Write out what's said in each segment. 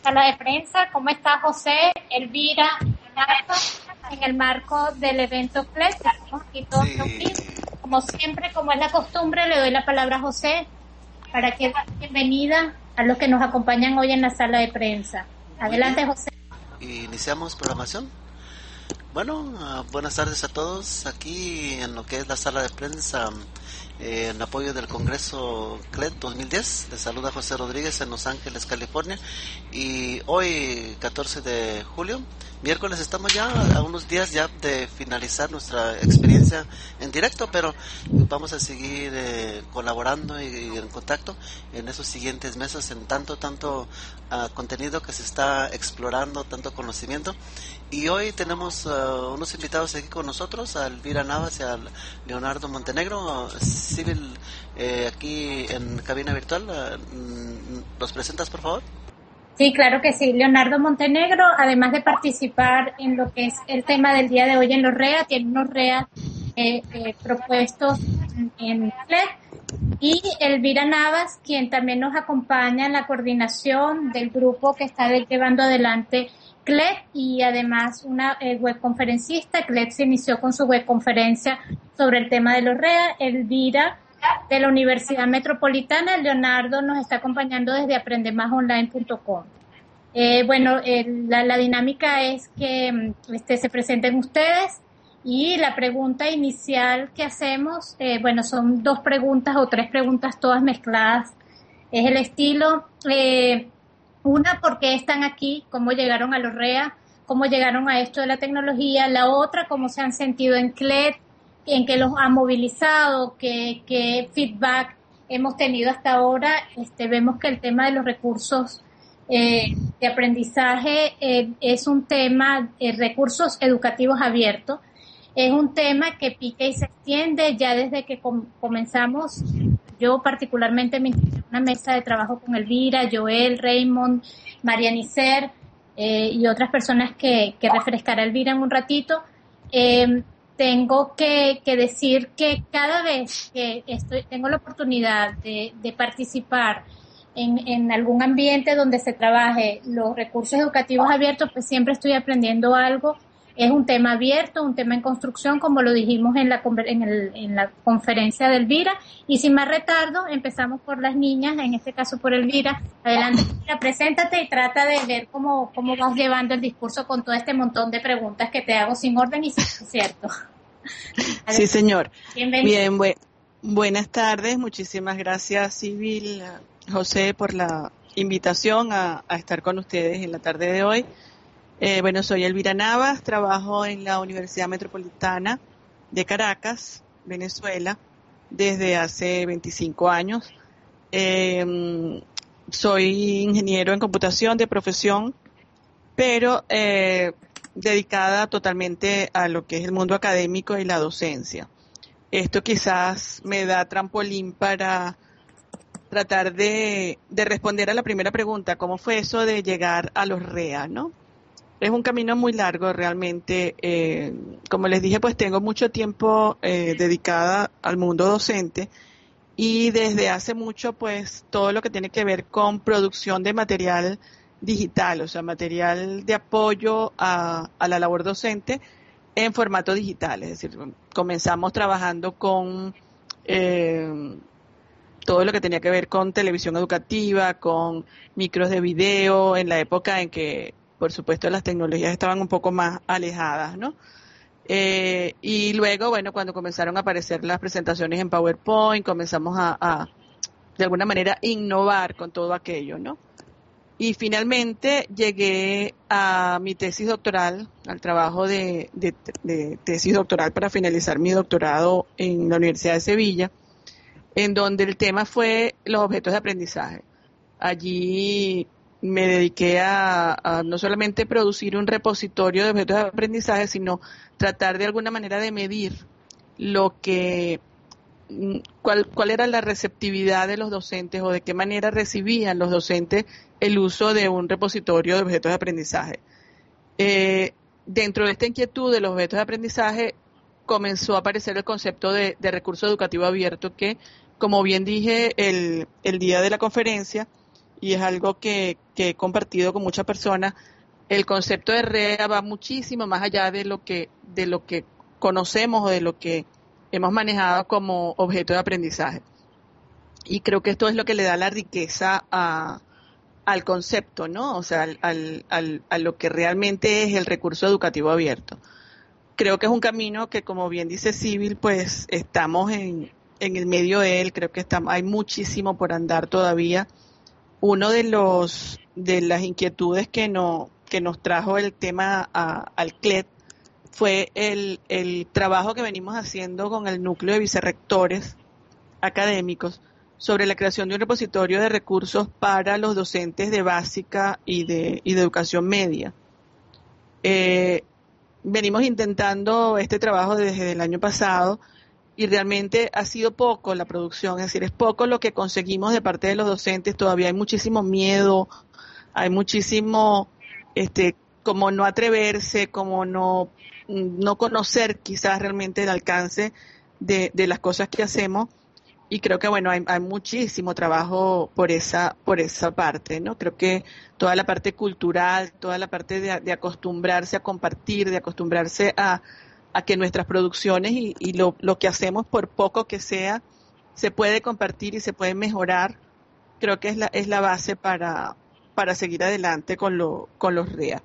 sala de prensa. ¿Cómo está José, Elvira, en el marco del evento CLET? Estamos aquí todos reunidos. Como siempre, como es la costumbre, le doy la palabra a José para que dé bienvenida a los que nos acompañan hoy en la sala de prensa. Adelante, José. Iniciamos programación. Bueno, buenas tardes a todos. Aquí en lo que es la sala de prensa, en apoyo del Congreso CLET 2010, les saluda José Rodríguez en Los Ángeles, California. Y hoy, 14 de julio, miércoles, estamos ya a unos días ya de finalizar nuestra experiencia en directo, pero vamos a seguir colaborando y en contacto en esos siguientes meses en tanto contenido que se está explorando, tanto conocimiento. Y hoy tenemos unos invitados aquí con nosotros, a Elvira Navas y a Leonardo Montenegro, civil, aquí en cabina virtual. ¿Los presentas, por favor? Sí, claro que sí. Leonardo Montenegro, además de participar en lo que es el tema del día de hoy en los REA, tiene unos REA propuestos en CLET, y Elvira Navas, quien también nos acompaña en la coordinación del grupo que está llevando adelante CLET, y además una webconferencista. CLET se inició con su webconferencia sobre el tema de los REA. Elvira, de la Universidad Metropolitana. Leonardo nos está acompañando desde aprendemásonline.com. La dinámica es que se presenten ustedes, y la pregunta inicial que hacemos, son 2 preguntas o 3 preguntas todas mezcladas. Es el estilo, una, ¿por qué están aquí? ¿Cómo llegaron a los REA? ¿Cómo llegaron a esto de la tecnología? La otra, ¿cómo se han sentido en CLET? ¿En qué los ha movilizado? ¿Qué feedback hemos tenido hasta ahora? Vemos que el tema de los recursos de aprendizaje es un tema, recursos educativos abiertos, es un tema que pica y se extiende ya desde que comenzamos. Yo particularmente me integré en una mesa de trabajo con Elvira, Joel, Raymond, Marianicer y otras personas que refrescará Elvira en un ratito. Tengo que decir que cada vez que tengo la oportunidad de participar en algún ambiente donde se trabaje los recursos educativos abiertos, pues siempre estoy aprendiendo algo. Es un tema abierto, un tema en construcción, como lo dijimos en la conferencia de Elvira. Y sin más retardo, empezamos por las niñas, en este caso por Elvira. Adelante, Elvira, preséntate y trata de ver cómo vas llevando el discurso con todo este montón de preguntas que te hago sin orden y sin cierto. Sí, señor. Bienvenido. Bien, buenas tardes. Muchísimas gracias, Civil, José, por la invitación a estar con ustedes en la tarde de hoy. Soy Elvira Navas, trabajo en la Universidad Metropolitana de Caracas, Venezuela, desde hace 25 años. Soy ingeniero en computación de profesión, pero dedicada totalmente a lo que es el mundo académico y la docencia. Esto quizás me da trampolín para tratar de responder a la primera pregunta, ¿cómo fue eso de llegar a los REA, no? Es un camino muy largo realmente. Como les dije, pues tengo mucho tiempo dedicada al mundo docente, y desde hace mucho pues todo lo que tiene que ver con producción de material digital, o sea, material de apoyo a la labor docente en formato digital. Es decir, comenzamos trabajando con todo lo que tenía que ver con televisión educativa, con micros de video, en la época en que, por supuesto, las tecnologías estaban un poco más alejadas, ¿no? Y luego, cuando comenzaron a aparecer las presentaciones en PowerPoint, comenzamos a de alguna manera, innovar con todo aquello, ¿no? Y finalmente llegué a mi tesis doctoral, al trabajo de tesis doctoral para finalizar mi doctorado en la Universidad de Sevilla, en donde el tema fue los objetos de aprendizaje. Allí me dediqué a no solamente producir un repositorio de objetos de aprendizaje, sino tratar de alguna manera de medir cuál era la receptividad de los docentes, o de qué manera recibían los docentes el uso de un repositorio de objetos de aprendizaje. Dentro de esta inquietud de los objetos de aprendizaje comenzó a aparecer el concepto de recurso educativo abierto, que, como bien dije el día de la conferencia, y es algo que he compartido con muchas personas. El concepto de REA va muchísimo más allá de lo que conocemos o de lo que hemos manejado como objeto de aprendizaje. Y creo que esto es lo que le da la riqueza al concepto, ¿no? O sea, a lo que realmente es el recurso educativo abierto. Creo que es un camino que, como bien dice Sibyl, pues estamos en el medio de él. Creo que hay muchísimo por andar todavía. Uno de las inquietudes que nos trajo el tema al CLET fue el trabajo que venimos haciendo con el núcleo de vicerrectores académicos sobre la creación de un repositorio de recursos para los docentes de básica y de educación media. Venimos intentando este trabajo desde el año pasado y realmente ha sido poco la producción, es decir, es poco lo que conseguimos de parte de los docentes. Todavía hay muchísimo miedo, hay muchísimo como no atreverse, como no conocer quizás realmente el alcance de las cosas que hacemos. Y creo que bueno, hay muchísimo trabajo por esa parte, ¿no? Creo que toda la parte cultural, toda la parte de acostumbrarse a compartir, de acostumbrarse a que nuestras producciones y lo que hacemos, por poco que sea, se puede compartir y se puede mejorar. Creo que es la base para seguir adelante con los REA.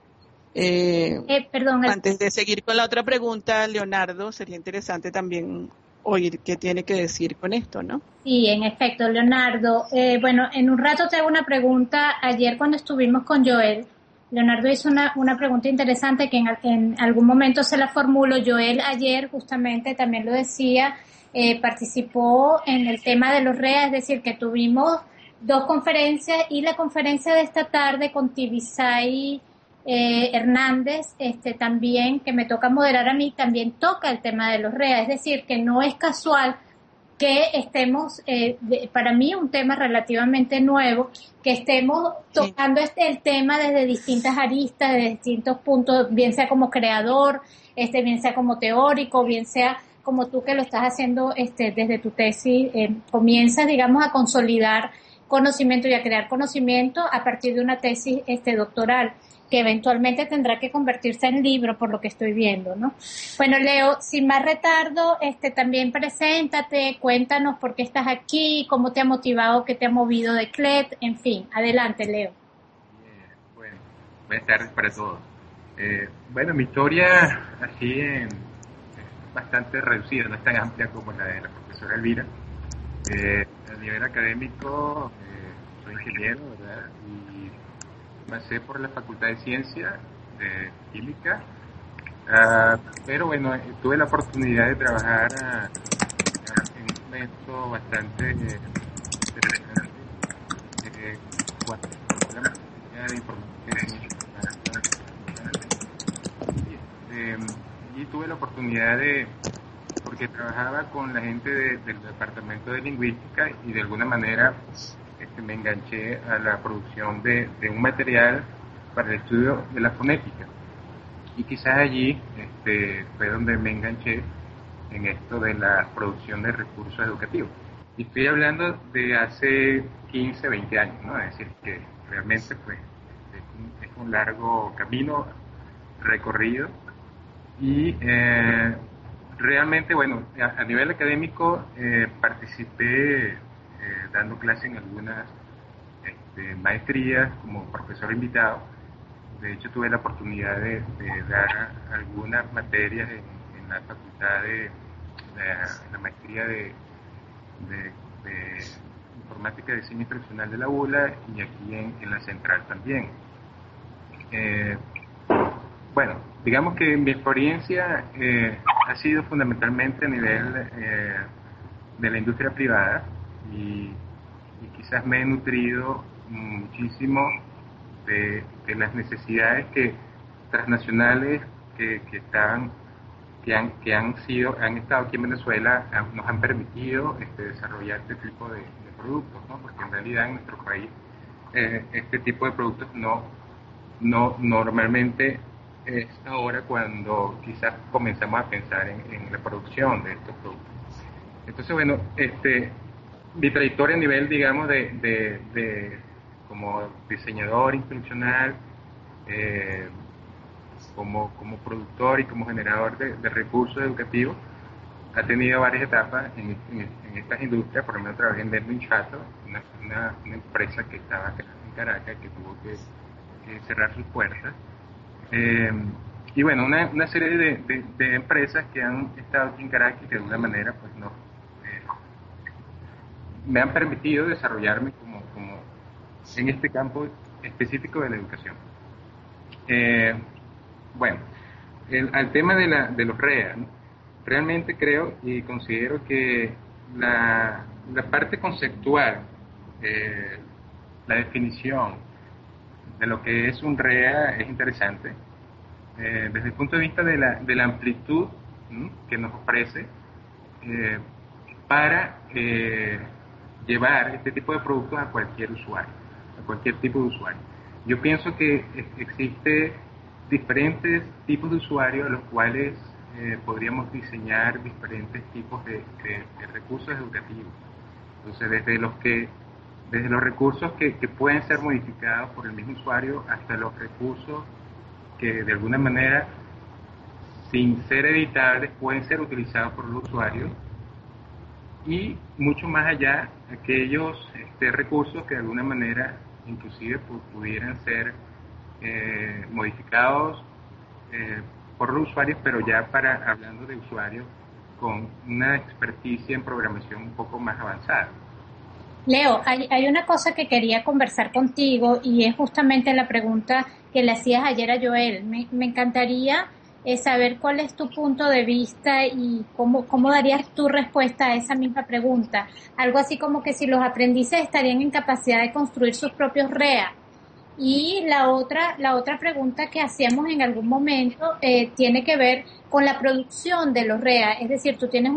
Perdón. Antes de seguir con la otra pregunta, Leonardo, sería interesante también oír qué tiene que decir con esto, ¿no? Sí, en efecto, Leonardo. Bueno, en un rato te hago una pregunta. Ayer cuando estuvimos con Joel, Leonardo hizo una pregunta interesante que en algún momento se la formulo. Joel ayer justamente también lo decía, participó en el tema de los REA, es decir, que tuvimos 2 conferencias y la conferencia de esta tarde con Tibisay Hernández, también, que me toca moderar a mí, también toca el tema de los REA, es decir, que no es casual que estemos, para mí un tema relativamente nuevo, que estemos tocando el tema desde distintas aristas, desde distintos puntos, bien sea como creador, bien sea como teórico, bien sea como tú que lo estás haciendo desde tu tesis, comienzas, digamos, a consolidar conocimiento y a crear conocimiento a partir de una tesis doctoral, que eventualmente tendrá que convertirse en libro, por lo que estoy viendo, ¿no? Bueno, Leo, sin más retardo, también preséntate, cuéntanos por qué estás aquí, cómo te ha motivado, qué te ha movido de CLET, en fin, adelante, Leo. Bueno, buenas tardes para todos. Bueno, mi historia así es bastante reducida, no es tan amplia como la de la profesora Elvira. A nivel académico, soy ingeniero, ¿verdad? Pasé por la Facultad de Ciencias, de Química, pero bueno, tuve la oportunidad de trabajar en un momento bastante interesante cuando la materia de informática y tuve la oportunidad porque trabajaba con la gente del departamento de lingüística y de alguna manera me enganché a la producción de un material para el estudio de la fonética, y quizás allí fue donde me enganché en esto de la producción de recursos educativos. Y estoy hablando de hace 15, 20 años, ¿no? Es decir, que realmente pues es un largo camino recorrido y realmente, bueno, a nivel académico participé dando clases en algunas maestrías como profesor invitado. De hecho, tuve la oportunidad de dar algunas materias en la facultad de la maestría de informática y diseño instruccional de la ULA, y aquí en la central también. Bueno, digamos que mi experiencia ha sido fundamentalmente a nivel de la industria privada, y quizás me he nutrido muchísimo de las necesidades transnacionales que han estado aquí en Venezuela, nos han permitido desarrollar este tipo de productos, ¿no? Porque en realidad en nuestro país este tipo de productos no normalmente es ahora cuando quizás comenzamos a pensar en la producción de estos productos. Entonces, bueno, mi trayectoria a nivel, digamos, de como diseñador instruccional, como productor y como generador de recursos educativos, ha tenido varias etapas en estas industrias. Por ejemplo, trabajé en Derwin Chatto, una empresa que estaba acá en Caracas, que tuvo que cerrar sus puertas. Y bueno, una serie de empresas que han estado aquí en Caracas y que de alguna manera pues no me han permitido desarrollarme como en este campo específico de la educación. Bueno, al tema de los REA, ¿no? Realmente creo y considero que la parte conceptual, la definición de lo que es un REA es interesante. Desde el punto de vista de la amplitud, ¿no?, que nos ofrece para llevar este tipo de productos a cualquier usuario, a cualquier tipo de usuario. Yo pienso que existe diferentes tipos de usuarios a los cuales podríamos diseñar diferentes tipos de recursos educativos. Entonces, desde los recursos que pueden ser modificados por el mismo usuario hasta los recursos que de alguna manera, sin ser editables, pueden ser utilizados por el usuario, y mucho más allá, aquellos recursos que de alguna manera inclusive pudieran ser modificados por los usuarios, pero ya hablando de usuarios con una experticia en programación un poco más avanzada. Leo, hay una cosa que quería conversar contigo, y es justamente la pregunta que le hacías ayer a Joel. Me encantaría saber cuál es tu punto de vista y cómo darías tu respuesta a esa misma pregunta. Algo así como que si los aprendices estarían en capacidad de construir sus propios REA. Y la otra pregunta que hacíamos en algún momento tiene que ver con la producción de los REA. Es decir, tú tienes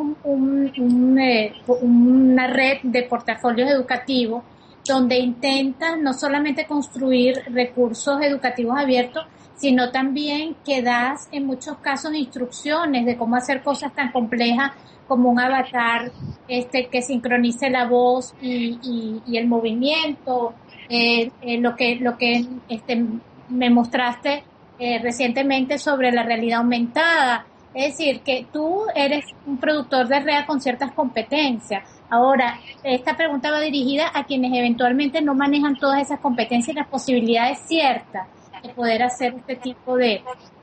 una red de portafolios educativos donde intentas no solamente construir recursos educativos abiertos, sino también que das en muchos casos instrucciones de cómo hacer cosas tan complejas como un avatar que sincronice la voz y el movimiento. Lo que me mostraste recientemente sobre la realidad aumentada. Es decir, que tú eres un productor de REA con ciertas competencias. Ahora, esta pregunta va dirigida a quienes eventualmente no manejan todas esas competencias y las posibilidades ciertas de poder hacer este tipo de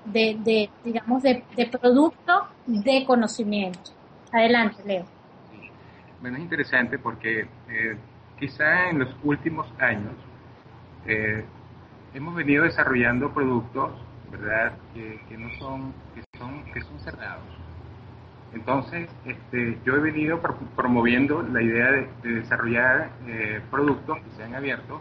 producto de conocimiento. Adelante, Leo. Bueno, es interesante porque quizá en los últimos años hemos venido desarrollando productos, ¿verdad?, que son cerrados. Entonces, yo he venido promoviendo la idea de desarrollar productos que sean abiertos,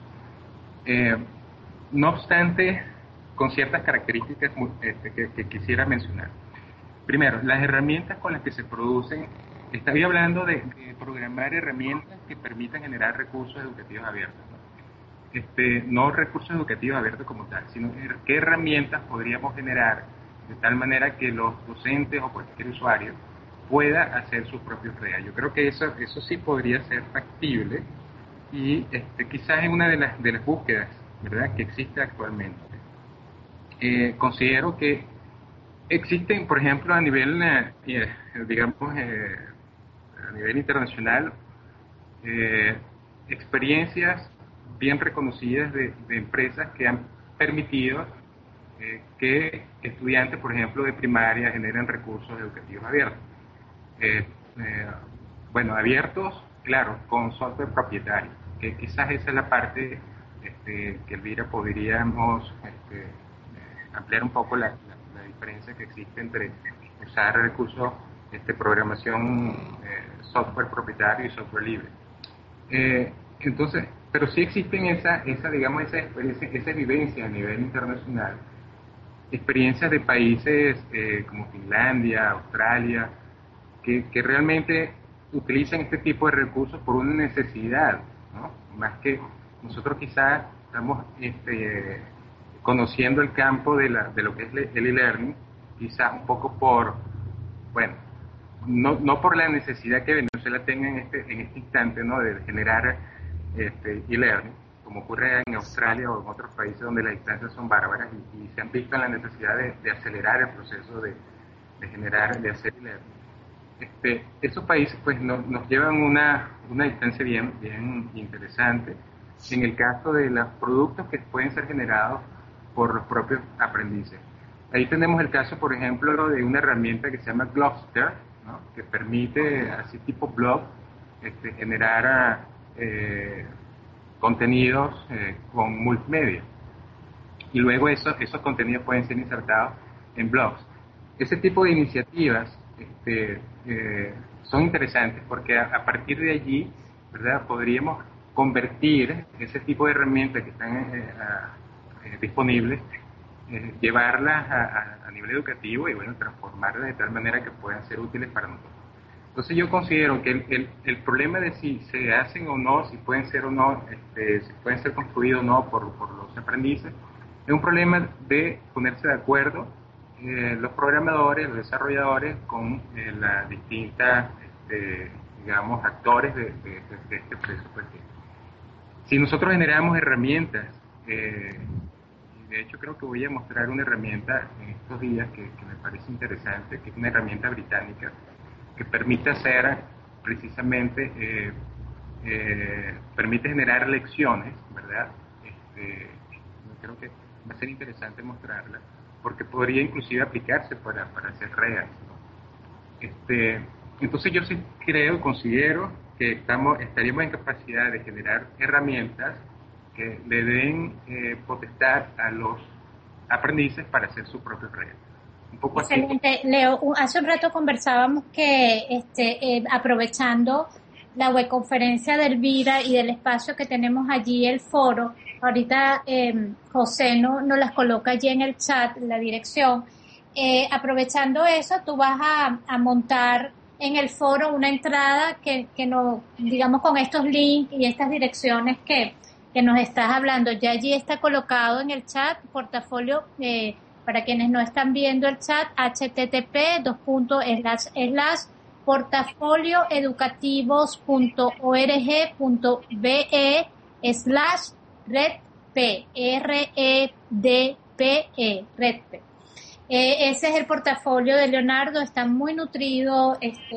no obstante, con ciertas características que quisiera mencionar. Primero, las herramientas con las que se producen. Estoy hablando de programar herramientas que permitan generar recursos educativos abiertos, ¿no? No recursos educativos abiertos como tal, sino qué herramientas podríamos generar de tal manera que los docentes o cualquier usuario pueda hacer sus propios REA. Yo creo que eso sí podría ser factible, y quizás es una de las búsquedas, ¿verdad?, que existe actualmente. Considero que existen, por ejemplo, a nivel, a nivel internacional, experiencias bien reconocidas de empresas que han permitido que estudiantes, por ejemplo, de primaria generen recursos educativos abiertos. Bueno, abiertos, claro, con software propietario, que quizás esa es la parte que Elvira podríamos ampliar un poco la diferencia que existe entre usar recursos, programación, software propietario y software libre. Entonces, pero sí existen esa experiencia, esa vivencia a nivel internacional, experiencias de países como Finlandia, Australia, que realmente utilizan este tipo de recursos por una necesidad, ¿no? Más que nosotros quizás estamos conociendo el campo de lo que es el e-learning, quizás un poco no por la necesidad que Venezuela tenga en este instante, ¿no?, de generar e-learning como ocurre en Australia o en otros países donde las distancias son bárbaras y se han visto en la necesidad de acelerar el proceso de generar, de hacer y leer. Esos países pues nos llevan una distancia bien interesante en el caso de los productos que pueden ser generados por los propios aprendices. Ahí tenemos el caso, por ejemplo, de una herramienta que se llama Globster, ¿no? Que permite, así tipo blog, generar contenidos con multimedia. Y luego esos contenidos pueden ser insertados en blogs. Ese tipo de iniciativas son interesantes porque a partir de allí, ¿verdad?, podríamos convertir ese tipo de herramientas que están disponibles, llevarlas a nivel educativo y bueno, transformarlas de tal manera que puedan ser útiles para nosotros. Entonces yo considero que el problema de si se hacen o no, si pueden ser o no, si pueden ser construidos o no por los aprendices, es un problema de ponerse de acuerdo los programadores, los desarrolladores con las distintas, digamos, actores de este proceso. Si nosotros generamos herramientas, de hecho creo que voy a mostrar una herramienta en estos días que me parece interesante, que es una herramienta británica que permite hacer precisamente, permite generar lecciones, ¿verdad? Creo que va a ser interesante mostrarla, porque podría inclusive aplicarse para hacer redes, ¿no? Entonces yo sí considero que estaríamos en capacidad de generar herramientas que le den potestad a los aprendices para hacer su propio red. Un poco excelente. Así. Leo, hace un rato conversábamos que aprovechando la webconferencia de Elvira y del espacio que tenemos allí, el foro, ahorita José nos las coloca allí en el chat, la dirección. Aprovechando eso, tú vas a montar en el foro una entrada que nos, digamos, con estos links y estas direcciones que nos estás hablando. Ya allí está colocado en el chat, portafolio, para quienes no están viendo el chat, http://portafoliooeducativos.org.be/redpe, REDPE, redpe. Ese es el portafolio de Leonardo, está muy nutrido,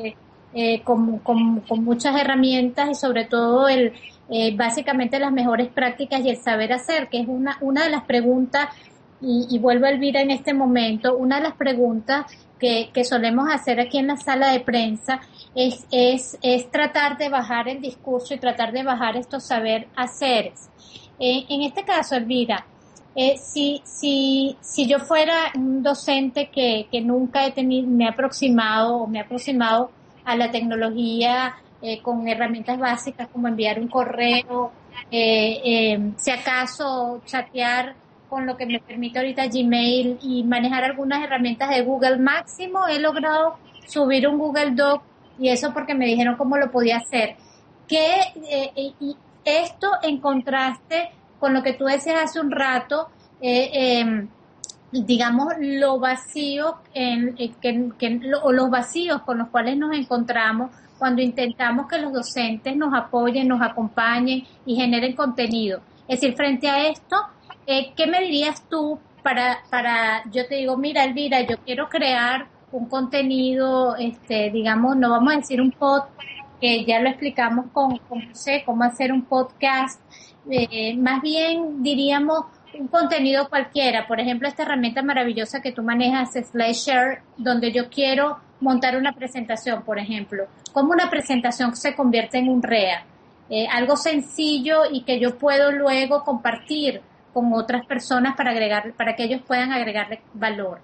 con muchas herramientas y sobre todo básicamente las mejores prácticas y el saber hacer, que es una de las preguntas, y vuelvo a Elvira en este momento, una de las preguntas que solemos hacer aquí en la sala de prensa es tratar de bajar el discurso y tratar de bajar estos saber haceres. En este caso, Elvira, si yo fuera un docente que nunca me ha aproximado a la tecnología con herramientas básicas como enviar un correo, si acaso chatear con lo que me permite ahorita Gmail y manejar algunas herramientas de Google, máximo he logrado subir un Google Doc, y eso porque me dijeron cómo lo podía hacer. Y esto en contraste con lo que tú decías hace un rato, digamos, lo vacío los vacíos con los cuales nos encontramos cuando intentamos que los docentes nos apoyen, nos acompañen y generen contenido. Es decir, frente a esto, ¿qué me dirías tú para yo te digo, mira, Elvira, yo quiero crear un contenido, digamos, no vamos a decir un que ya lo explicamos con José, cómo hacer un podcast, más bien diríamos un contenido cualquiera, por ejemplo, esta herramienta maravillosa que tú manejas, SlideShare, donde yo quiero montar una presentación, por ejemplo, cómo una presentación se convierte en un REA, algo sencillo y que yo puedo luego compartir con otras personas para que ellos puedan agregarle valor.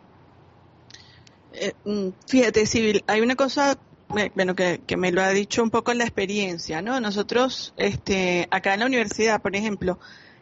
Fíjate, Sibyl, hay una cosa, bueno, que me lo ha dicho un poco la experiencia, ¿no? Nosotros, acá en la universidad, por ejemplo,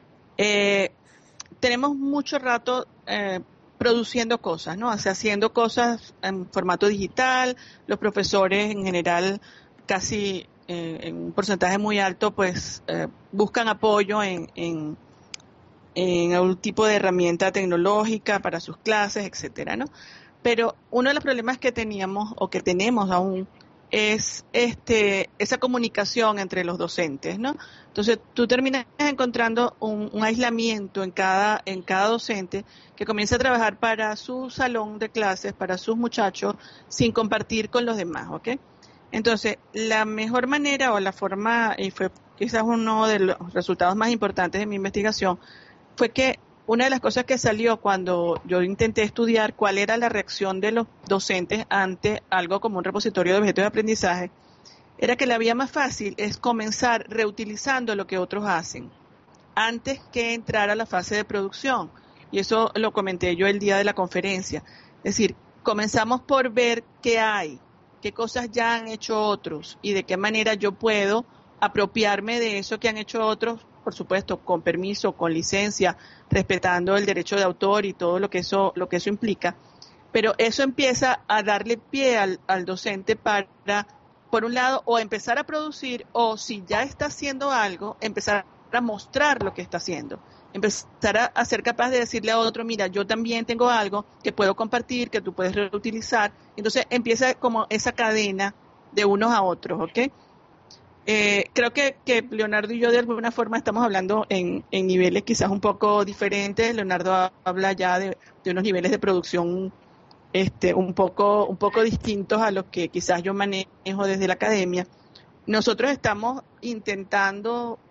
tenemos mucho rato produciendo cosas, ¿no? O sea, haciendo cosas en formato digital. Los profesores en general, casi en un porcentaje muy alto, pues buscan apoyo en algún tipo de herramienta tecnológica para sus clases, etcétera, ¿no? Pero uno de los problemas que teníamos o que tenemos aún es esa comunicación entre los docentes, ¿no? Entonces tú terminas encontrando un aislamiento en cada docente que comienza a trabajar para su salón de clases, para sus muchachos, sin compartir con los demás, ¿ok? Entonces, la mejor manera o la forma, y fue quizás uno de los resultados más importantes de mi investigación, fue que una de las cosas que salió cuando yo intenté estudiar cuál era la reacción de los docentes ante algo como un repositorio de objetos de aprendizaje, era que la vía más fácil es comenzar reutilizando lo que otros hacen, antes que entrar a la fase de producción. Y eso lo comenté yo el día de la conferencia. Es decir, comenzamos por ver qué hay, qué cosas ya han hecho otros y de qué manera yo puedo apropiarme de eso que han hecho otros, por supuesto, con permiso, con licencia, respetando el derecho de autor y todo lo que eso implica. Pero eso empieza a darle pie al docente para, por un lado, o empezar a producir, o si ya está haciendo algo, empezar a mostrar lo que está haciendo. Empezar a ser capaz de decirle a otro, mira, yo también tengo algo que puedo compartir, que tú puedes reutilizar. Entonces empieza como esa cadena de unos a otros, ¿ok? Creo que Leonardo y yo de alguna forma estamos hablando en niveles quizás un poco diferentes. Leonardo habla ya de unos niveles de producción un poco distintos a los que quizás yo manejo desde la academia. Nosotros estamos intentando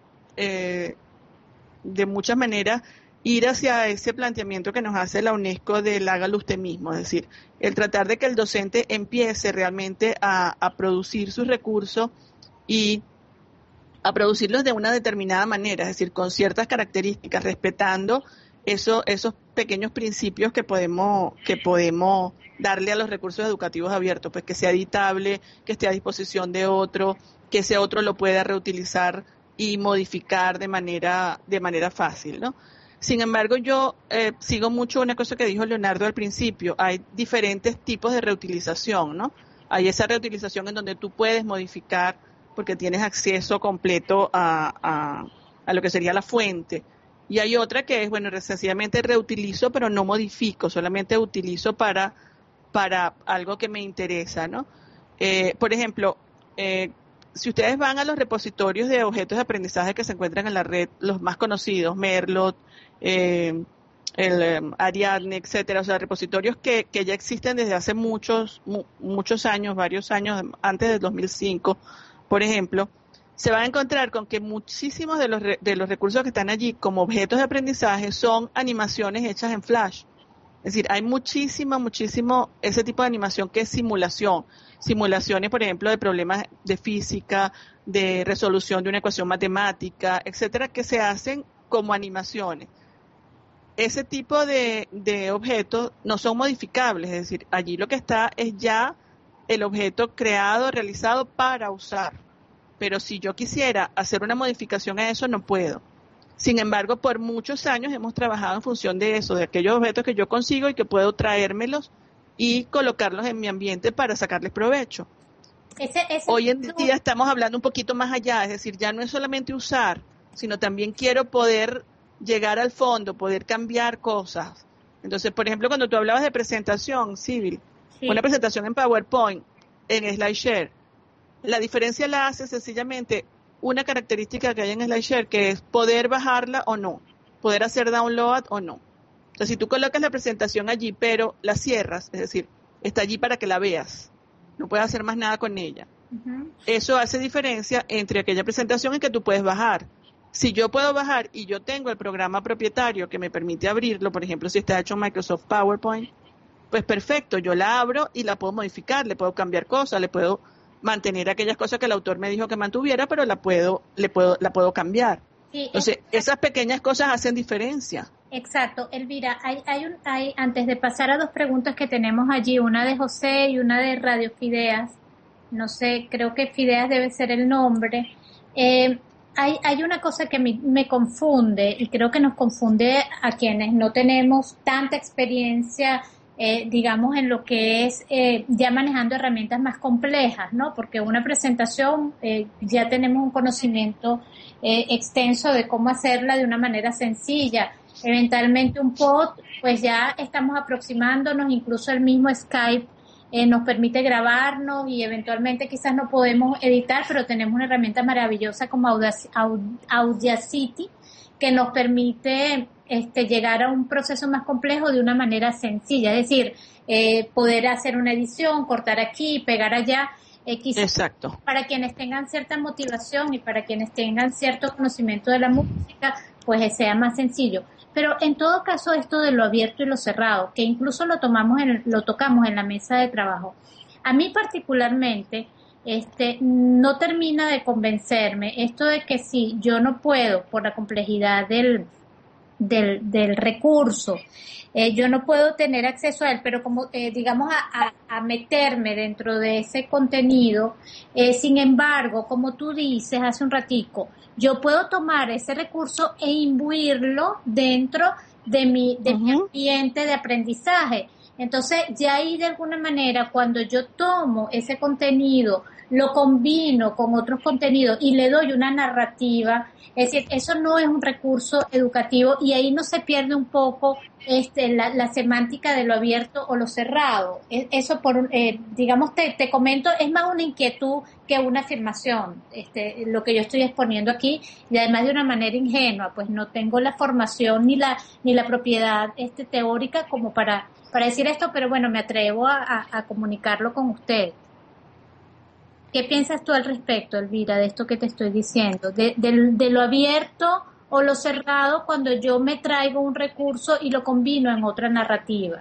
de muchas maneras ir hacia ese planteamiento que nos hace la UNESCO del hágalo usted mismo, es decir, el tratar de que el docente empiece realmente a producir sus recursos y a producirlos de una determinada manera, es decir, con ciertas características, respetando esos pequeños principios que podemos darle a los recursos educativos abiertos, pues que sea editable, que esté a disposición de otro, que ese otro lo pueda reutilizar y modificar de manera fácil, ¿no? Sin embargo, yo sigo mucho una cosa que dijo Leonardo al principio, hay diferentes tipos de reutilización, ¿no? Hay esa reutilización en donde tú puedes modificar porque tienes acceso completo a lo que sería la fuente. Y hay otra que es, bueno, sencillamente reutilizo, pero no modifico, solamente utilizo para algo que me interesa, ¿no? Por ejemplo, si ustedes van a los repositorios de objetos de aprendizaje que se encuentran en la red, los más conocidos, Merlot, Ariadne, etcétera, o sea, repositorios que ya existen desde hace muchos años, varios años, antes del 2005, por ejemplo, se van a encontrar con que muchísimos de los recursos que están allí como objetos de aprendizaje son animaciones hechas en Flash. Es decir, hay muchísimo ese tipo de animación que es simulaciones, por ejemplo, de problemas de física, de resolución de una ecuación matemática, etcétera, que se hacen como animaciones. Ese tipo de objetos no son modificables, es decir, allí lo que está es ya el objeto creado, realizado para usar. Pero si yo quisiera hacer una modificación a eso, no puedo. Sin embargo, por muchos años hemos trabajado en función de eso, de aquellos objetos que yo consigo y que puedo traérmelos y colocarlos en mi ambiente para sacarles provecho. Hoy en día estamos hablando un poquito más allá, es decir, ya no es solamente usar, sino también quiero poder llegar al fondo, poder cambiar cosas. Entonces, por ejemplo, cuando tú hablabas de presentación, Civil, sí, una presentación en PowerPoint, en SlideShare, la diferencia la hace sencillamente una característica que hay en SlideShare, que es poder bajarla o no, poder hacer download o no. Entonces, si tú colocas la presentación allí, pero la cierras, es decir, está allí para que la veas, no puedes hacer más nada con ella. Uh-huh. Eso hace diferencia entre aquella presentación en que tú puedes bajar. Si yo puedo bajar y yo tengo el programa propietario que me permite abrirlo, por ejemplo, si está hecho en Microsoft PowerPoint, pues perfecto, yo la abro y la puedo modificar, le puedo cambiar cosas, le puedo mantener aquellas cosas que el autor me dijo que mantuviera, pero la puedo cambiar. Sí, entonces, esas pequeñas cosas hacen diferencia. Exacto. Elvira, hay antes de pasar a dos preguntas que tenemos allí, una de José y una de Radio Fideas, no sé, creo que Fideas debe ser el nombre. Hay una cosa que me confunde y creo que nos confunde a quienes no tenemos tanta experiencia, digamos, en lo que es ya manejando herramientas más complejas, ¿no? Porque una presentación ya tenemos un conocimiento extenso de cómo hacerla de una manera sencilla. Eventualmente un pod, pues ya estamos aproximándonos, incluso el mismo Skype nos permite grabarnos y eventualmente quizás no podemos editar, pero tenemos una herramienta maravillosa como Audacity que nos permite llegar a un proceso más complejo de una manera sencilla, es decir, poder hacer una edición, cortar aquí, pegar allá. Quizás Exacto. Para quienes tengan cierta motivación y para quienes tengan cierto conocimiento de la música, pues sea más sencillo. Pero en todo caso, esto de lo abierto y lo cerrado, que incluso lo tocamos en la mesa de trabajo, a mí particularmente no termina de convencerme esto de que si yo no puedo, por la complejidad del recurso, yo no puedo tener acceso a él, pero como digamos a meterme dentro de ese contenido, sin embargo, como tú dices hace un ratico, yo puedo tomar ese recurso e imbuirlo dentro de mi ambiente de aprendizaje. Entonces, ya ahí de alguna manera, cuando yo tomo ese contenido, lo combino con otros contenidos y le doy una narrativa, es decir, eso no es un recurso educativo y ahí no se pierde un poco la semántica de lo abierto o lo cerrado. Eso digamos, te comento, es más una inquietud que una afirmación, lo que yo estoy exponiendo aquí, y además de una manera ingenua, pues no tengo la formación ni la propiedad teórica como para decir esto, pero bueno, me atrevo a comunicarlo con usted. ¿Qué piensas tú al respecto, Elvira, de esto que te estoy diciendo? De lo abierto o lo cerrado cuando yo me traigo un recurso y lo combino en otra narrativa.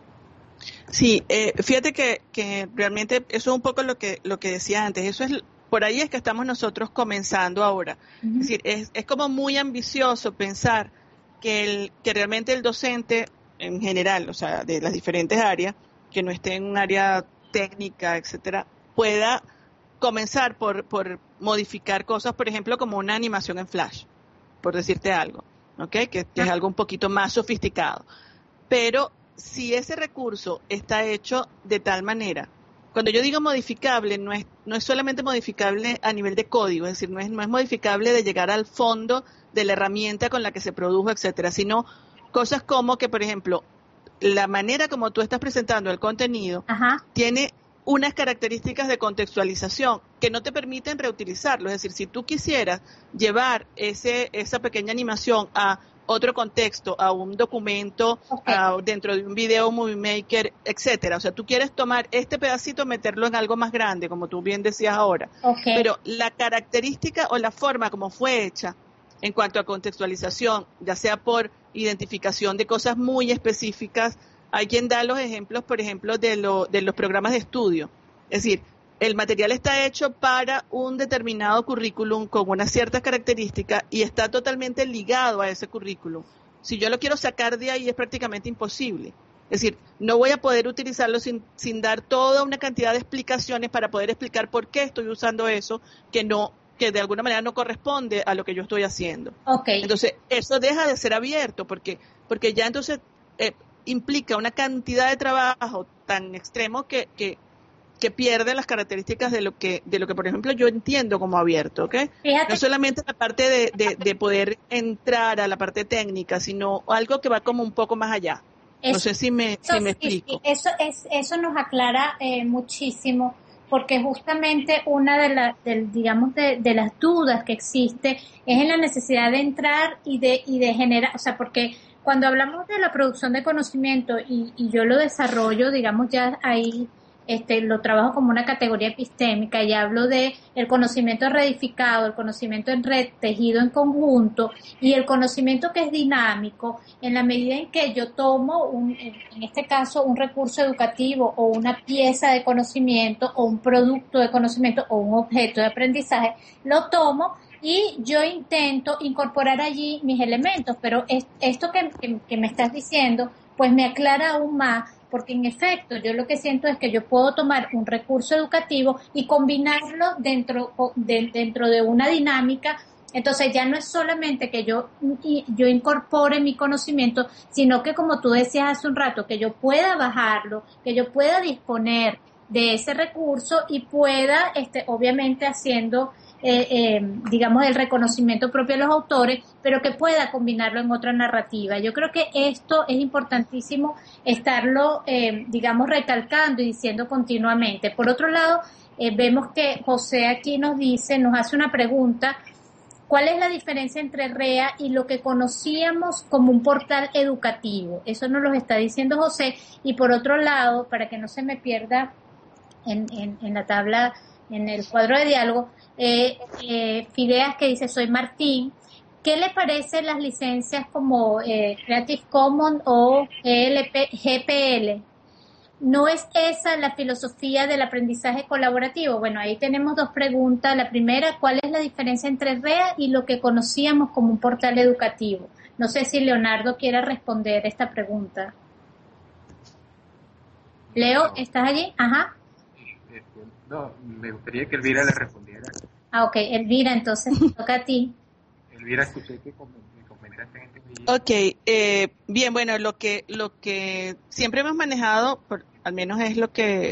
Sí, fíjate que realmente eso es un poco lo que decía antes. Eso es, por ahí es que estamos nosotros comenzando ahora. Uh-huh. Es decir, es como muy ambicioso pensar que realmente el docente en general, o sea, de las diferentes áreas, que no esté en un área técnica, etcétera, pueda comenzar por modificar cosas, por ejemplo, como una animación en Flash, por decirte algo, ¿ok? Que es algo un poquito más sofisticado. Pero si ese recurso está hecho de tal manera, cuando yo digo modificable, no es solamente modificable a nivel de código, es decir, no es modificable de llegar al fondo de la herramienta con la que se produjo, etcétera, sino cosas como que, por ejemplo, la manera como tú estás presentando el contenido Ajá. tiene unas características de contextualización que no te permiten reutilizarlo. Es decir, si tú quisieras llevar esa pequeña animación a otro contexto, a un documento, okay. Dentro de un video, Movie Maker, etcétera. O sea, tú quieres tomar este pedacito, meterlo en algo más grande, como tú bien decías ahora. Okay. Pero la característica o la forma como fue hecha en cuanto a contextualización, ya sea por identificación de cosas muy específicas. Hay quien da los ejemplos, por ejemplo, de los programas de estudio. Es decir, el material está hecho para un determinado currículum con unas ciertas características y está totalmente ligado a ese currículum. Si yo lo quiero sacar de ahí es prácticamente imposible. Es decir, no voy a poder utilizarlo sin dar toda una cantidad de explicaciones para poder explicar por qué estoy usando eso que de alguna manera no corresponde a lo que yo estoy haciendo. Okay. Entonces, eso deja de ser abierto porque ya entonces implica una cantidad de trabajo tan extremo que pierde las características de lo que por ejemplo yo entiendo como abierto, ¿ok? Fíjate. No solamente la parte de poder entrar a la parte técnica, sino algo que va como un poco más allá. No sé si me explico. Eso nos aclara muchísimo, porque justamente una de las dudas que existe es en la necesidad de entrar y de generar, o sea, porque cuando hablamos de la producción de conocimiento y yo lo desarrollo, digamos, ya ahí lo trabajo como una categoría epistémica y hablo de el conocimiento reedificado, el conocimiento en red, tejido en conjunto y el conocimiento que es dinámico en la medida en que yo tomo en este caso un recurso educativo o una pieza de conocimiento o un producto de conocimiento o un objeto de aprendizaje, lo tomo y yo intento incorporar allí mis elementos, pero esto que me estás diciendo pues me aclara aún más, porque en efecto yo lo que siento es que yo puedo tomar un recurso educativo y combinarlo dentro de una dinámica. Entonces ya no es solamente que yo incorpore mi conocimiento, sino que como tú decías hace un rato, que yo pueda bajarlo, que yo pueda disponer de ese recurso y pueda, obviamente haciendo digamos, el reconocimiento propio de los autores, pero que pueda combinarlo en otra narrativa. Yo creo que esto es importantísimo estarlo, digamos, recalcando y diciendo continuamente. Por otro lado, vemos que José aquí nos hace una pregunta: ¿cuál es la diferencia entre REA y lo que conocíamos como un portal educativo? Eso nos lo está diciendo José. Y por otro lado, para que no se me pierda en la tabla, en el cuadro de diálogo, Fideas, que dice: soy Martín, ¿qué le parecen las licencias como Creative Commons o GPL? ¿No es esa la filosofía del aprendizaje colaborativo? Bueno, ahí tenemos dos preguntas. La primera: ¿cuál es la diferencia entre REA y lo que conocíamos como un portal educativo? No sé si Leonardo quiere responder esta pregunta. Leo, ¿estás allí? Ajá. No, me gustaría que Elvira le respondiera. Ok, Elvira, entonces toca a ti. Elvira, escuché que comentaste en este video. Ok, bien, bueno, lo que siempre hemos manejado, al menos es lo que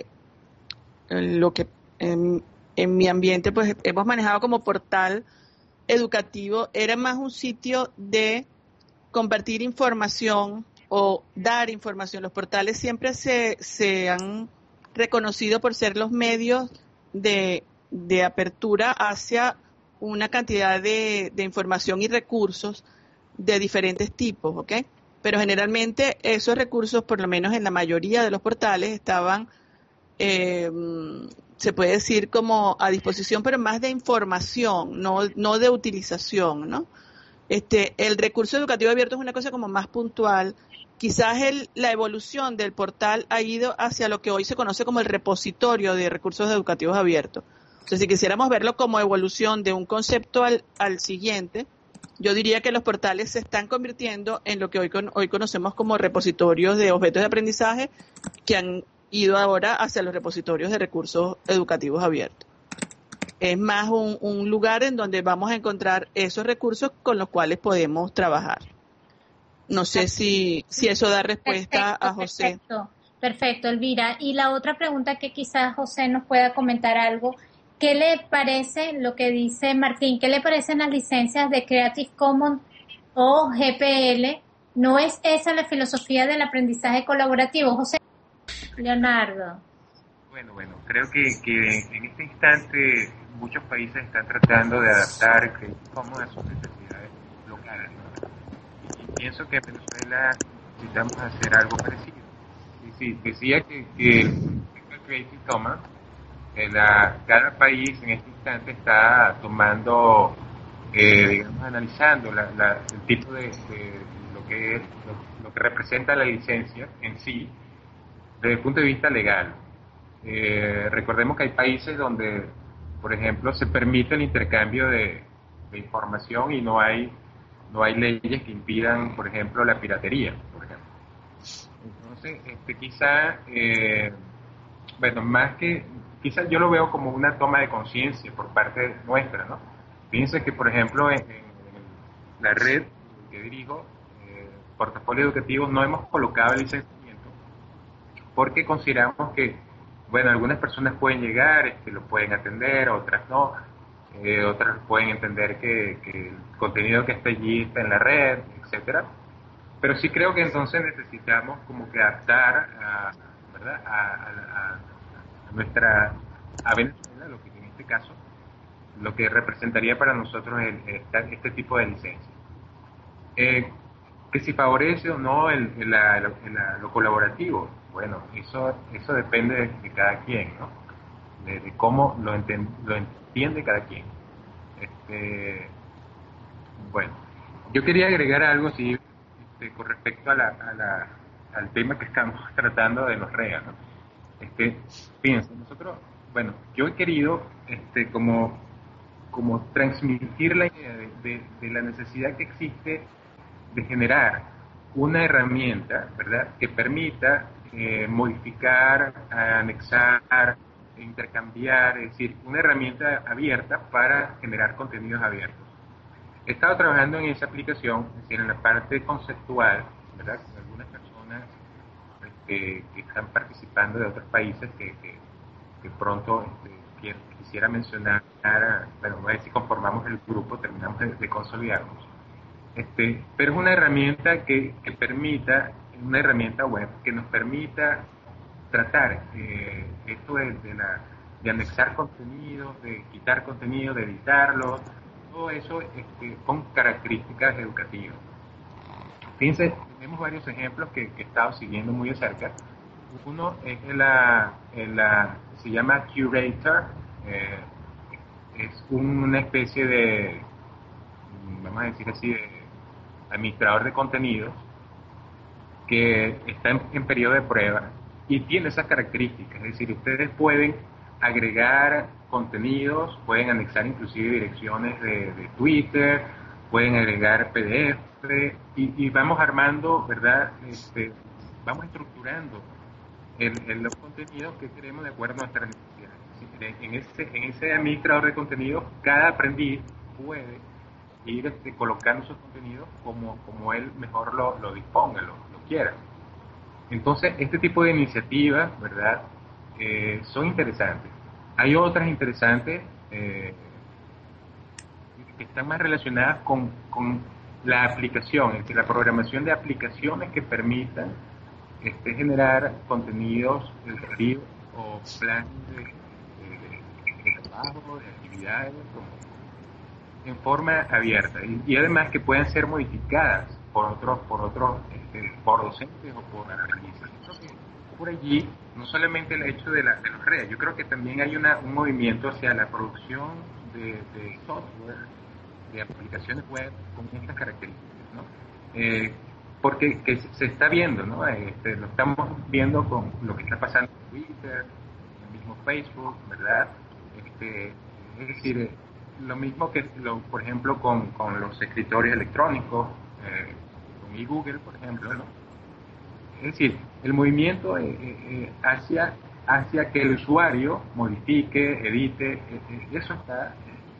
en mi ambiente pues hemos manejado como portal educativo, era más un sitio de compartir información o dar información. Los portales siempre se han reconocido por ser los medios de apertura hacia una cantidad de información y recursos de diferentes tipos, ¿ok? Pero generalmente esos recursos, por lo menos en la mayoría de los portales, estaban, se puede decir, como a disposición, pero más de información, no de utilización, ¿no? El recurso educativo abierto es una cosa como más puntual. Quizás la evolución del portal ha ido hacia lo que hoy se conoce como el repositorio de recursos educativos abiertos. O sea, si quisiéramos verlo como evolución de un concepto al siguiente, yo diría que los portales se están convirtiendo en lo que hoy conocemos como repositorios de objetos de aprendizaje, que han ido ahora hacia los repositorios de recursos educativos abiertos. Es más un lugar en donde vamos a encontrar esos recursos con los cuales podemos trabajar. No sé si eso da respuesta a José. Perfecto, Elvira. Y la otra pregunta, que quizás José nos pueda comentar algo: ¿qué le parece lo que dice Martín? ¿Qué le parecen las licencias de Creative Commons o GPL? ¿No es esa la filosofía del aprendizaje colaborativo, José? Leonardo. Bueno, creo que en este instante muchos países están tratando de adaptar Creative Commons a sus necesidades locales, ¿no? Y pienso que en Venezuela necesitamos hacer algo parecido. Sí, decía que el Creative Commons, cada país en este instante está tomando, digamos, analizando el tipo de lo que representa la licencia en sí desde el punto de vista legal. Recordemos que hay países donde, por ejemplo, se permite el intercambio de información y no hay leyes que impidan, por ejemplo, la piratería, por ejemplo. Entonces, quizá yo lo veo como una toma de conciencia por parte nuestra, ¿no? Fíjense que, por ejemplo, en la red que dirijo, Portafolio Educativo, no hemos colocado el licenciamiento porque consideramos que, bueno, algunas personas pueden llegar, lo pueden atender, otras no, otras pueden entender que el contenido que está allí está en la red, etcétera. Pero sí creo que entonces necesitamos como que adaptar ¿verdad? a Venezuela, lo que en este caso, lo que representaría para nosotros este tipo de licencia. Que si favorece o no lo colaborativo, bueno, eso depende de cada quien, ¿no? De cómo lo entiende cada quien. Bueno, yo quería agregar algo así con respecto al tema que estamos tratando de los REA, ¿no? Fíjense, nosotros, bueno, yo he querido como transmitir la idea de la necesidad que existe de generar una herramienta, ¿verdad?, que permita modificar, anexar, intercambiar, es decir, una herramienta abierta para generar contenidos abiertos. He estado trabajando en esa aplicación, es decir, en la parte conceptual, ¿verdad?, con algunas personas que están participando de otros países que pronto quisiera mencionar, bueno, voy a ver si conformamos el grupo, terminamos de consolidarnos. Pero es una herramienta que permita, una herramienta web que nos permita tratar esto de anexar contenido, de quitar contenido, de editarlo, todo eso con características educativas. Fíjense, tenemos varios ejemplos que he estado siguiendo muy de cerca. Uno es se llama Curator, es una especie de, vamos a decir así, de administrador de contenidos que está en periodo de prueba y tiene esas características, es decir, ustedes pueden agregar contenidos, pueden anexar inclusive direcciones de Twitter, pueden agregar PDF y vamos armando, ¿verdad? Vamos estructurando los contenidos que queremos de acuerdo a nuestras necesidades. En ese administrador de contenidos, cada aprendiz puede ir colocando esos contenidos como él mejor lo disponga, lo quiera. Entonces, este tipo de iniciativas, ¿verdad?, son interesantes. Hay otras interesantes que están más relacionadas con la aplicación, es decir, la programación de aplicaciones que permitan generar contenidos educativos o planes de trabajo, de actividades, en forma abierta y además que puedan ser modificadas por docentes o por aprendices. Por allí, no solamente el hecho de los redes, yo creo que también hay un movimiento hacia la producción de software, de aplicaciones web con estas características, ¿no? Porque que se está viendo, ¿no? Lo estamos viendo con lo que está pasando en Twitter, en el mismo Facebook, ¿verdad? Es decir, lo mismo que, por ejemplo, con los escritorios electrónicos, con Google, por ejemplo, ¿no? Es decir, el movimiento hacia que el usuario modifique, edite, eso está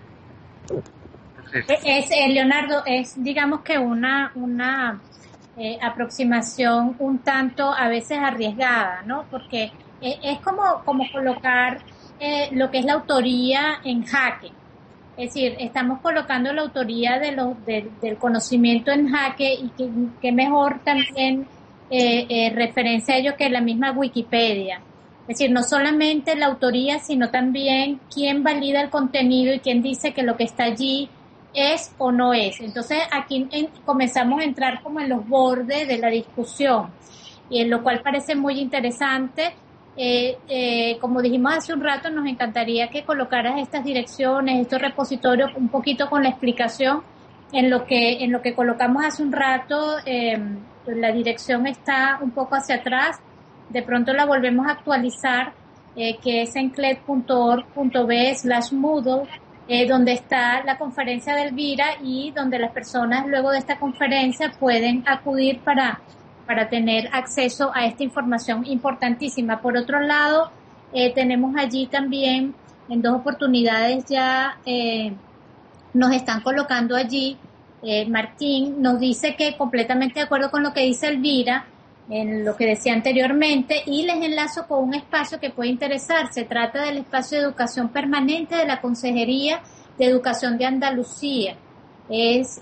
en proceso. Leonardo, es digamos que una aproximación un tanto a veces arriesgada, ¿no? Porque es como colocar lo que es la autoría en jaque. Es decir, estamos colocando la autoría del conocimiento en jaque y que mejor también referencia a ello que la misma Wikipedia. Es decir, no solamente la autoría, sino también quién valida el contenido y quién dice que lo que está allí es o no es. Entonces, aquí comenzamos a entrar como en los bordes de la discusión, y en lo cual parece muy interesante. Como dijimos hace un rato, nos encantaría que colocaras estas direcciones, estos repositorios, un poquito con la explicación en lo que colocamos hace un rato. La dirección está un poco hacia atrás, de pronto la volvemos a actualizar, que es en cled.org.be/Moodle, donde está la conferencia de Elvira y donde las personas luego de esta conferencia pueden acudir para tener acceso a esta información importantísima. Por otro lado, tenemos allí también, en 2 oportunidades ya nos están colocando allí, Martín nos dice que completamente de acuerdo con lo que dice Elvira, en lo que decía anteriormente, y les enlazo con un espacio que puede interesar. Se trata del espacio de educación permanente de la Consejería de Educación de Andalucía. Es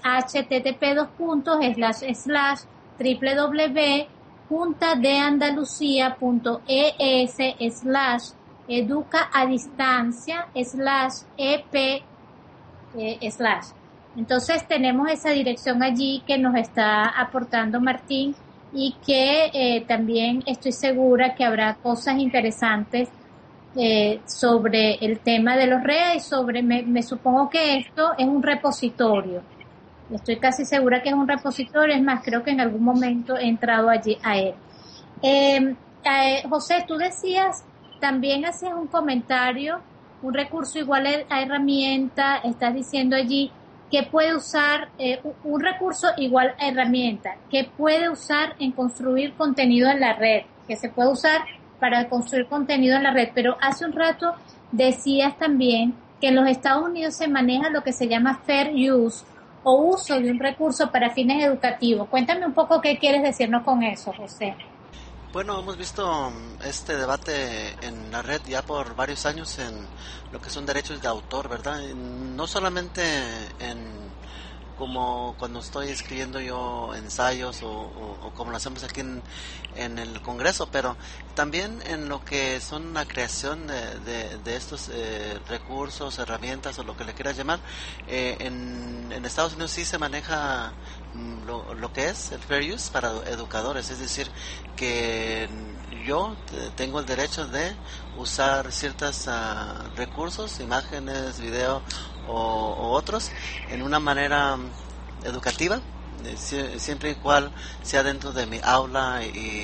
http://www.deandalucia.es/educaadistancia/ep/. Entonces tenemos esa dirección allí que nos está aportando Martín y que también estoy segura que habrá cosas interesantes sobre el tema de los REA y sobre, me supongo que esto es un repositorio. Estoy casi segura que es un repositorio, es más, creo que en algún momento he entrado allí a él. José, tú decías, también hacías un comentario, un recurso igual a herramienta, estás diciendo allí que puede usar, un recurso igual a herramienta, que puede usar en construir contenido en la red, que se puede usar para construir contenido en la red, pero hace un rato decías también que en los Estados Unidos se maneja lo que se llama fair use o uso de un recurso para fines educativos. Cuéntame un poco qué quieres decirnos con eso, José. Bueno, hemos visto este debate en la red ya por varios años en lo que son derechos de autor, ¿verdad? No solamente en como cuando estoy escribiendo yo ensayos o como lo hacemos aquí en el Congreso, pero también en lo que son la creación de estos recursos, herramientas o lo que le quieras llamar. En Estados Unidos sí se maneja lo que es el fair use para educadores, es decir, que yo tengo el derecho de usar ciertos recursos, imágenes, video o otros en una manera educativa, siempre y cual sea dentro de mi aula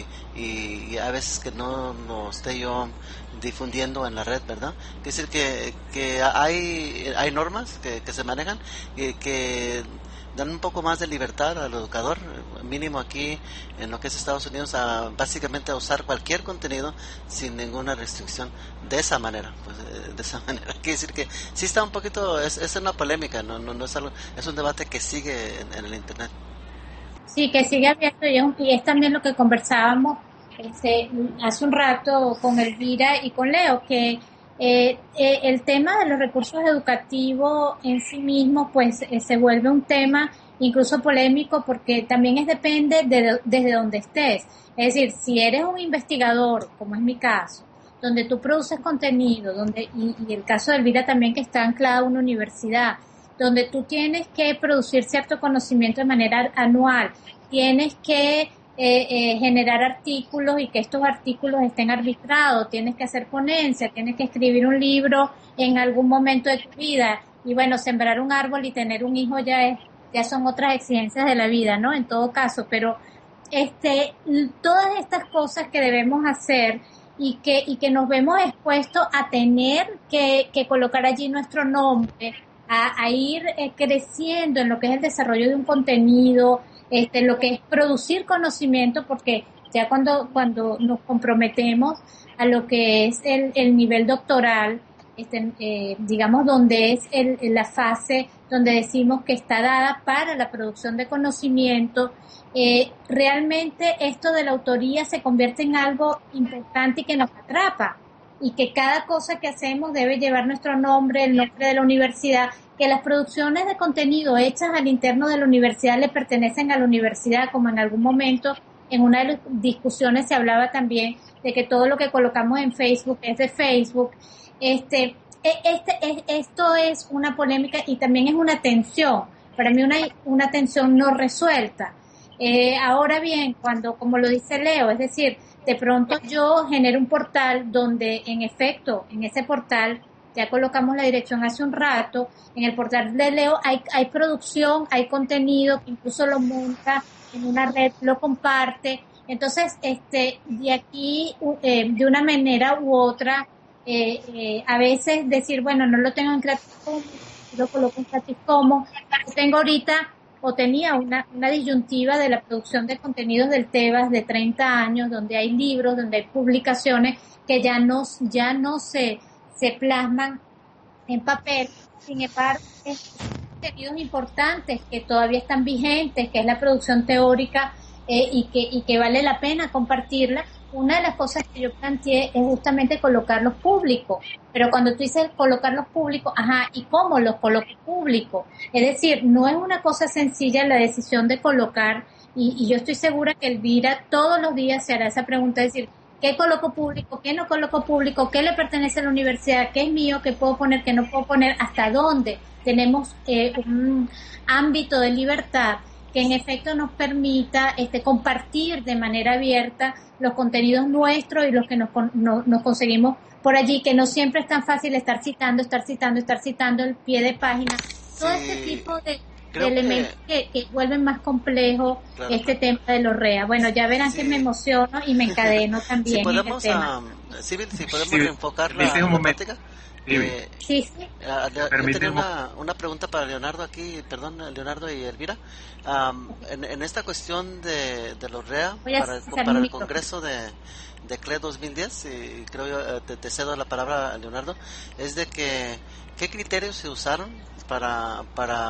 y a veces que no lo esté yo difundiendo en la red, ¿verdad? Es decir, que hay normas que se manejan y que dan un poco más de libertad al educador, mínimo aquí en lo que es Estados Unidos, básicamente a usar cualquier contenido sin ninguna restricción, de esa manera, pues de esa manera. Quiere decir que sí está un poquito, es una polémica, no es algo, es un debate que sigue en el internet. Sí, que sigue abierto y es también lo que conversábamos hace un rato con Elvira y con Leo, que el tema de los recursos educativos en sí mismo pues se vuelve un tema incluso polémico porque también depende desde donde estés. Es decir, si eres un investigador, como es mi caso, donde tú produces contenido, y el caso de Elvira también, que está anclada a una universidad, donde tú tienes que producir cierto conocimiento de manera anual, tienes que generar artículos y que estos artículos estén arbitrados, tienes que hacer ponencia, tienes que escribir un libro en algún momento de tu vida y bueno, sembrar un árbol y tener un hijo ya son otras exigencias de la vida, ¿no? En todo caso, pero todas estas cosas que debemos hacer y que nos vemos expuestos a tener que colocar allí nuestro nombre, a ir creciendo en lo que es el desarrollo de un contenido, lo que es producir conocimiento, porque ya cuando nos comprometemos a lo que es el nivel doctoral, digamos donde es la fase donde decimos que está dada para la producción de conocimiento, realmente esto de la autoría se convierte en algo importante y que nos atrapa, y que cada cosa que hacemos debe llevar nuestro nombre, el nombre de la universidad, que las producciones de contenido hechas al interno de la universidad le pertenecen a la universidad, como en algún momento en una de las discusiones se hablaba también de que todo lo que colocamos en Facebook es de Facebook. Esto es una polémica y también es una tensión, para mí una tensión no resuelta. Ahora bien, cuando, como lo dice Leo, es decir, de pronto yo genero un portal donde, en efecto, en ese portal, ya colocamos la dirección hace un rato, en el portal de Leo hay producción, hay contenido, que incluso lo monta en una red, lo comparte. Entonces, de aquí, de una manera u otra, a veces decir, bueno, no lo tengo en Creative Commons, lo coloco en Creative Commons. Tengo ahorita, o tenía una disyuntiva de la producción de contenidos del TEBAS de 30 años, donde hay libros, donde hay publicaciones que ya no se plasman en papel. Sin embargo, contenidos importantes que todavía están vigentes, que es la producción teórica, y que vale la pena compartirla. Una de las cosas que yo planteé es justamente colocarlos públicos, pero cuando tú dices colocarlos públicos, ¿y cómo los coloco públicos? Es decir, no es una cosa sencilla la decisión de colocar, y yo estoy segura que Elvira todos los días se hará esa pregunta, es decir, ¿qué coloco público? ¿Qué no coloco público? ¿Qué le pertenece a la universidad? ¿Qué es mío? ¿Qué puedo poner? ¿Qué no puedo poner? ¿Hasta dónde tenemos un ámbito de libertad que en efecto nos permita compartir de manera abierta los contenidos nuestros y los que nos conseguimos por allí, que no siempre es tan fácil estar citando el pie de página, todo este tipo de elementos que vuelven más complejo, claro, este tema de los REA. Bueno, ya verán que me emociono y me encadeno también. Si podemos, si podemos reenfocar la temática. Sí. Yo tenía una pregunta para Leonardo aquí, perdón, Leonardo y Elvira. En esta cuestión de los REA para el Congreso de CLE 2010, y creo yo te cedo la palabra a Leonardo, es de que ¿qué criterios se usaron para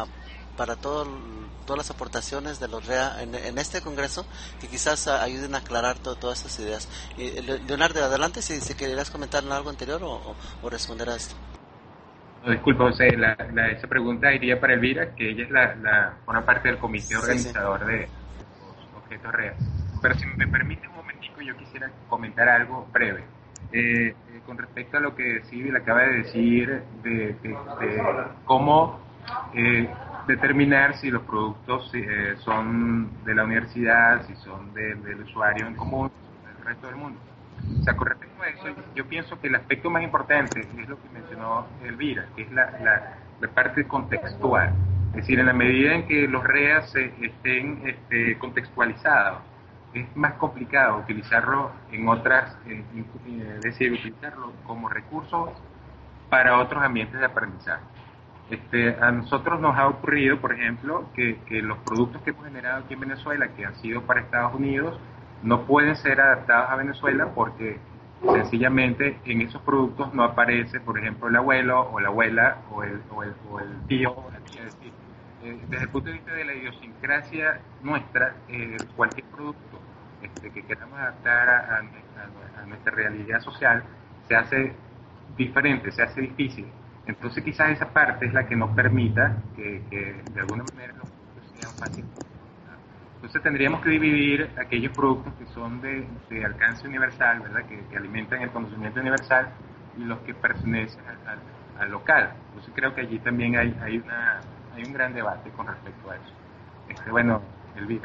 para todas las aportaciones de los REA en este congreso, que quizás ayuden a aclarar todas estas ideas. Leonardo, adelante si querías comentar algo anterior o responder a esto. No, disculpa, José, esa pregunta iría para Elvira, que ella es forma parte del comité organizador de los objetos REA. Pero si me permite un momentico, yo quisiera comentar algo breve. Con respecto a lo que Civil acaba de decir de cómo determinar si los productos son de la universidad, si son del usuario en común, del resto del mundo. O sea, con respecto a eso, yo pienso que el aspecto más importante es lo que mencionó Elvira, que es la parte contextual. Es decir, en la medida en que los REAs estén contextualizados, es más complicado utilizarlo en otras, es decir, utilizarlo como recurso para otros ambientes de aprendizaje. A nosotros nos ha ocurrido, por ejemplo, que los productos que hemos generado aquí en Venezuela, que han sido para Estados Unidos, no pueden ser adaptados a Venezuela porque sencillamente en esos productos no aparece, por ejemplo, el abuelo o la abuela o el tío o la tía. Es decir, desde el punto de vista de la idiosincrasia nuestra, cualquier producto que queramos adaptar a nuestra realidad social se hace diferente, se hace difícil. Entonces quizás esa parte es la que nos permita que de alguna manera los productos sean fáciles. Entonces tendríamos que dividir aquellos productos que son de alcance universal, ¿verdad? Que alimentan el conocimiento universal, y los que pertenecen al local. Entonces creo que allí también hay un gran debate con respecto a eso. Bueno, Elvira.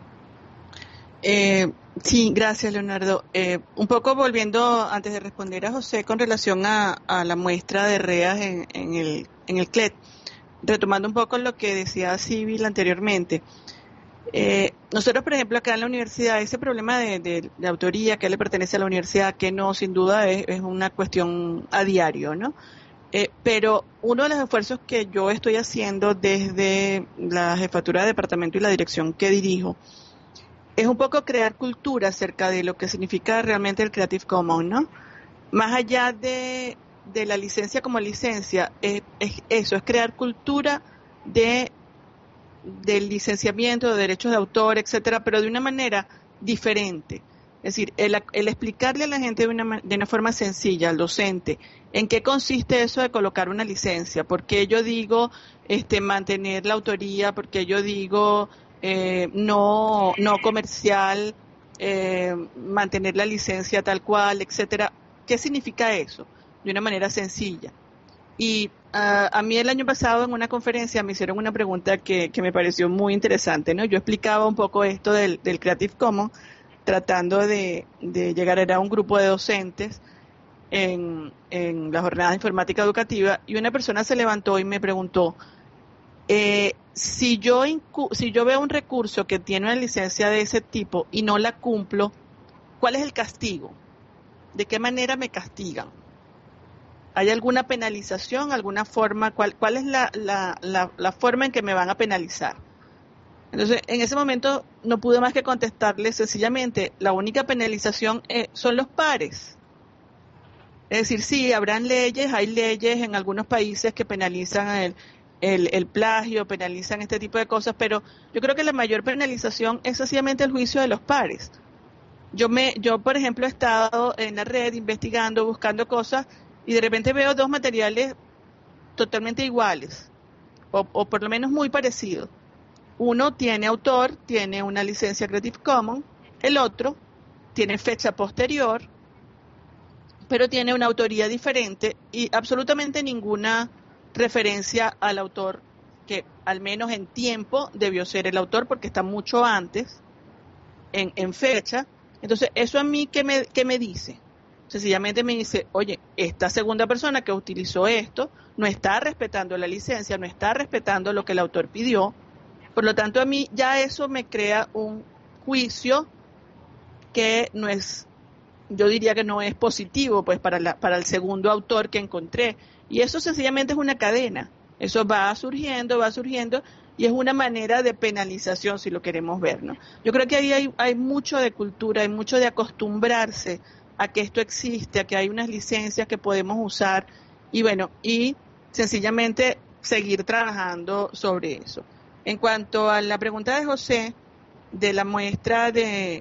Sí, gracias, Leonardo. Un poco volviendo, antes de responder a José, con relación a la muestra de REAs en el CLET, retomando un poco lo que decía Civil anteriormente. Nosotros, por ejemplo, acá en la universidad, ese problema de autoría, que le pertenece a la universidad, que no, sin duda es una cuestión a diario, ¿no? Pero uno de los esfuerzos que yo estoy haciendo desde la jefatura de departamento y la dirección que dirijo es un poco crear cultura acerca de lo que significa realmente el Creative Commons, ¿no? Más allá de la licencia como licencia, es crear cultura del licenciamiento, de derechos de autor, etcétera, pero de una manera diferente. Es decir, el explicarle a la gente de una forma sencilla, al docente, en qué consiste eso de colocar una licencia, por qué yo digo mantener la autoría, por qué yo digo no comercial, mantener la licencia tal cual, etcétera. ¿Qué significa eso? De una manera sencilla. Y a mí el año pasado en una conferencia me hicieron una pregunta que me pareció muy interesante, ¿no? Yo explicaba un poco esto del Creative Commons, tratando de llegar a un grupo de docentes en la jornada de informática educativa, y una persona se levantó y me preguntó, si yo veo un recurso que tiene una licencia de ese tipo y no la cumplo, ¿cuál es el castigo? ¿De qué manera me castigan? ¿Hay alguna penalización, alguna forma? ¿Cuál es la forma en que me van a penalizar? Entonces, en ese momento no pude más que contestarle sencillamente, la única penalización son los pares. Es decir, sí, hay leyes en algunos países que penalizan el plagio, penalizan este tipo de cosas, pero yo creo que la mayor penalización es sencillamente el juicio de los pares. Yo, por ejemplo, he estado en la red investigando, buscando cosas, y de repente veo dos materiales totalmente iguales, o por lo menos muy parecidos. Uno tiene autor, tiene una licencia Creative Commons, el otro tiene fecha posterior, pero tiene una autoría diferente y absolutamente ninguna referencia al autor, que al menos en tiempo debió ser el autor porque está mucho antes en fecha. Entonces, ¿eso a mí qué me dice? Sencillamente me dice, oye, esta segunda persona que utilizó esto no está respetando la licencia, no está respetando lo que el autor pidió. Por lo tanto, a mí ya eso me crea un juicio que no es, yo diría que no es positivo, pues para el segundo autor que encontré. Y eso sencillamente es una cadena. Eso va surgiendo y es una manera de penalización, si lo queremos ver, ¿no? Yo creo que ahí hay mucho de cultura, hay mucho de acostumbrarse a que esto existe, a que hay unas licencias que podemos usar y bueno, y sencillamente seguir trabajando sobre eso. En cuanto a la pregunta de José, de la muestra del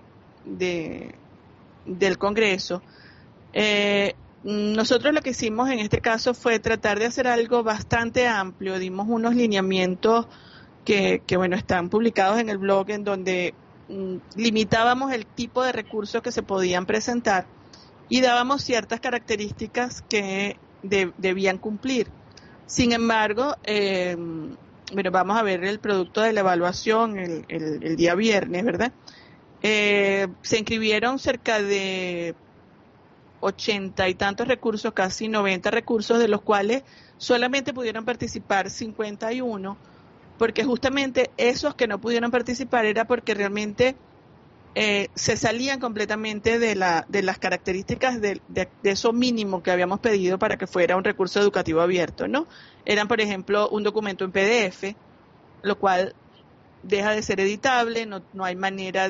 Congreso, nosotros lo que hicimos en este caso fue tratar de hacer algo bastante amplio. Dimos unos lineamientos que bueno, están publicados en el blog, en donde limitábamos el tipo de recursos que se podían presentar y dábamos ciertas características que debían cumplir. Sin embargo, bueno, vamos a ver el producto de la evaluación el día viernes, ¿verdad? Se inscribieron cerca de 80 y tantos recursos, casi 90 recursos, de los cuales solamente pudieron participar 51, porque justamente esos que no pudieron participar era porque realmente se salían completamente de las características de eso mínimo que habíamos pedido para que fuera un recurso educativo abierto, ¿no? Eran, por ejemplo, un documento en PDF, lo cual deja de ser editable, no hay manera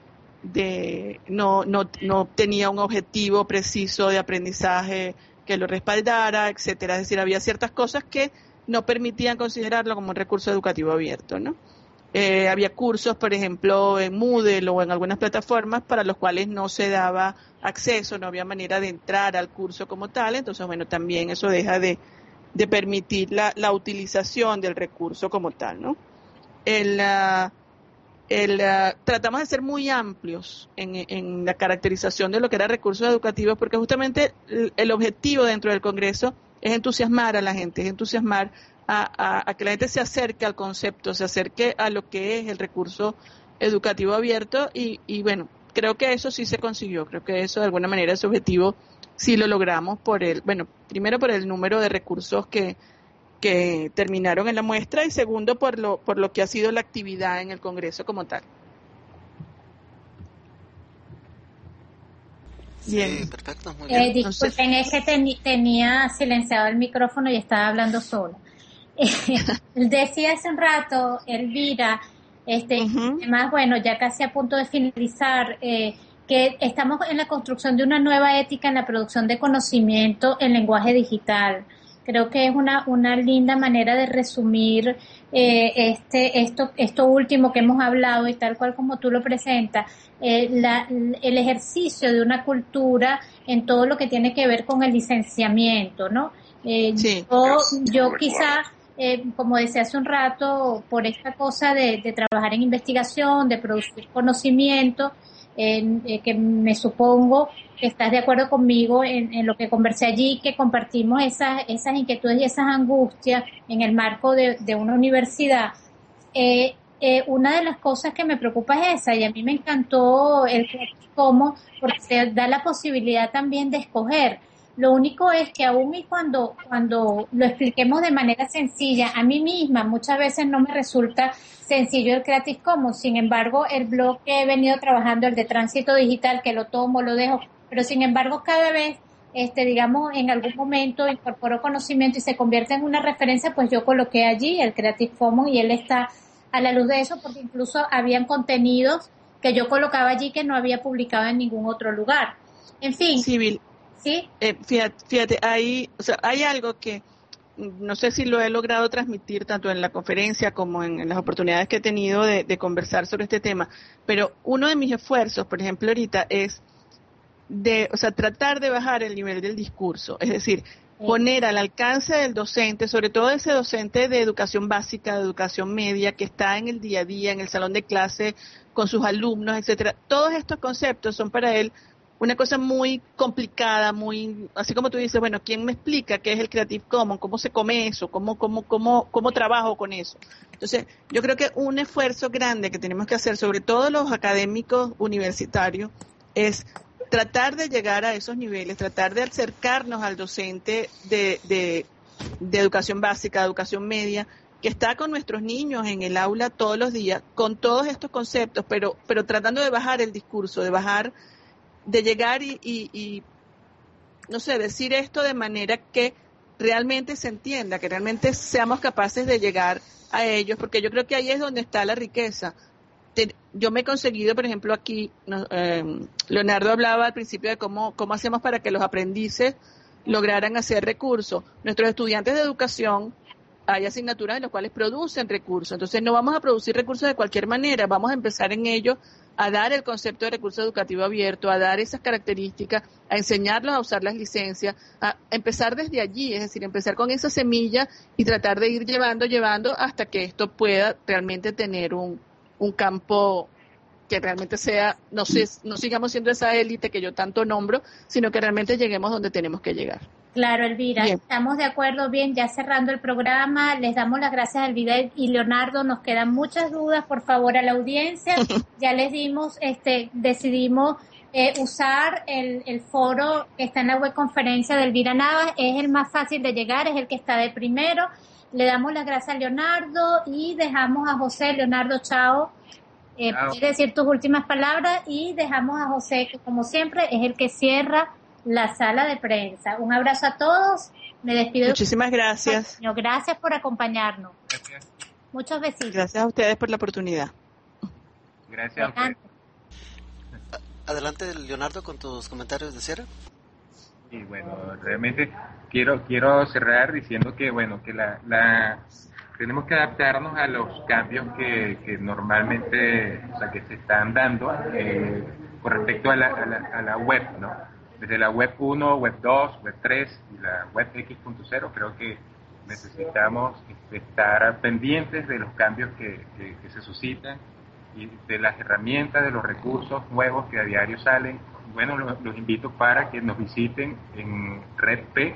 no tenía un objetivo preciso de aprendizaje que lo respaldara, etcétera. Es decir, había ciertas cosas que no permitían considerarlo como un recurso educativo abierto, ¿no? Había cursos, por ejemplo, en Moodle o en algunas plataformas para los cuales no se daba acceso, no había manera de entrar al curso como tal. Entonces, bueno, también eso deja de permitir la utilización del recurso como tal, ¿no? Tratamos de ser muy amplios en la caracterización de lo que era recursos educativos, porque justamente el objetivo dentro del Congreso es entusiasmar a la gente, es entusiasmar a que la gente se acerque al concepto, se acerque a lo que es el recurso educativo abierto y bueno, creo que eso sí se consiguió, creo que eso de alguna manera, ese objetivo sí lo logramos primero por el número de recursos que terminaron en la muestra y segundo por lo que ha sido la actividad en el Congreso como tal. Bien. Sí, perfecto, muy bien. Disculpen, es que tenía silenciado el micrófono y estaba hablando sola. Decía hace un rato, Elvira, además, bueno, ya casi a punto de finalizar, que estamos en la construcción de una nueva ética en la producción de conocimiento en lenguaje digital. Creo que es una linda manera de resumir esto último que hemos hablado y tal cual como tú lo presentas, el ejercicio de una cultura en todo lo que tiene que ver con el licenciamiento, ¿no? Sí. Yo quizá, como decía hace un rato, por esta cosa de trabajar en investigación, de producir conocimiento, que me supongo que estás de acuerdo conmigo en lo que conversé allí, que compartimos esas inquietudes y esas angustias en el marco de una universidad. Una de las cosas que me preocupa es esa, y a mí me encantó el cómo, porque te da la posibilidad también de escoger. Lo único es que aún y cuando lo expliquemos de manera sencilla, a mí misma muchas veces no me resulta sencillo el Creative Commons. Sin embargo, el blog que he venido trabajando, el de Tránsito Digital, que lo tomo, lo dejo, pero sin embargo cada vez, digamos, en algún momento incorporo conocimiento y se convierte en una referencia, pues yo coloqué allí el Creative Commons y él está a la luz de eso, porque incluso habían contenidos que yo colocaba allí que no había publicado en ningún otro lugar. En fin. Civil. Sí. Fíjate, hay algo que no sé si lo he logrado transmitir tanto en la conferencia como en las oportunidades que he tenido de conversar sobre este tema, pero uno de mis esfuerzos, por ejemplo, ahorita es tratar de bajar el nivel del discurso, es decir, poner al alcance del docente, sobre todo ese docente de educación básica, de educación media, que está en el día a día, en el salón de clase, con sus alumnos, etcétera. Todos estos conceptos son para él una cosa muy complicada, muy, así como tú dices, bueno, ¿quién me explica qué es el Creative Commons? ¿Cómo se come eso? ¿Cómo trabajo con eso? Entonces, yo creo que un esfuerzo grande que tenemos que hacer, sobre todo los académicos universitarios, es tratar de llegar a esos niveles, tratar de acercarnos al docente de educación básica, de educación media, que está con nuestros niños en el aula todos los días, con todos estos conceptos, pero tratando de bajar el discurso, de llegar y no sé, decir esto de manera que realmente se entienda, que realmente seamos capaces de llegar a ellos, porque yo creo que ahí es donde está la riqueza. Yo me he conseguido, por ejemplo, aquí, Leonardo hablaba al principio de cómo hacemos para que los aprendices lograran hacer recursos. Nuestros estudiantes de educación hay asignaturas en las cuales producen recursos. Entonces no vamos a producir recursos de cualquier manera, vamos a empezar en ello a dar el concepto de recurso educativo abierto, a dar esas características, a enseñarlos a usar las licencias, a empezar desde allí, es decir, empezar con esa semilla y tratar de ir llevando hasta que esto pueda realmente tener un campo que realmente sea, no sigamos siendo esa élite que yo tanto nombro, sino que realmente lleguemos donde tenemos que llegar. Claro, Elvira, bien. Estamos de acuerdo. Bien, ya cerrando el programa, les damos las gracias a Elvira y Leonardo. Nos quedan muchas dudas, por favor, a la audiencia. Ya les dimos, decidimos usar el foro que está en la webconferencia de Elvira Navas. Es el más fácil de llegar, es el que está de primero. Le damos las gracias a Leonardo y dejamos a José. Leonardo, chao. Puedes decir tus últimas palabras y dejamos a José, que como siempre es el que cierra la sala de prensa. Un abrazo a todos. Me despido. Muchísimas gracias. Gracias por acompañarnos. Gracias. Muchos besitos. Gracias a ustedes por la oportunidad. Gracias a ustedes. Adelante, Leonardo, con tus comentarios de cierre. Y bueno, realmente quiero cerrar diciendo que tenemos que adaptarnos a los cambios que normalmente, que se están dando con respecto a la web, ¿no? Desde la web 1, web 2, web 3 y la web X.0, creo que necesitamos estar pendientes de los cambios que se suscitan y de las herramientas, de los recursos nuevos que a diario salen. Bueno, los invito para que nos visiten en RedP,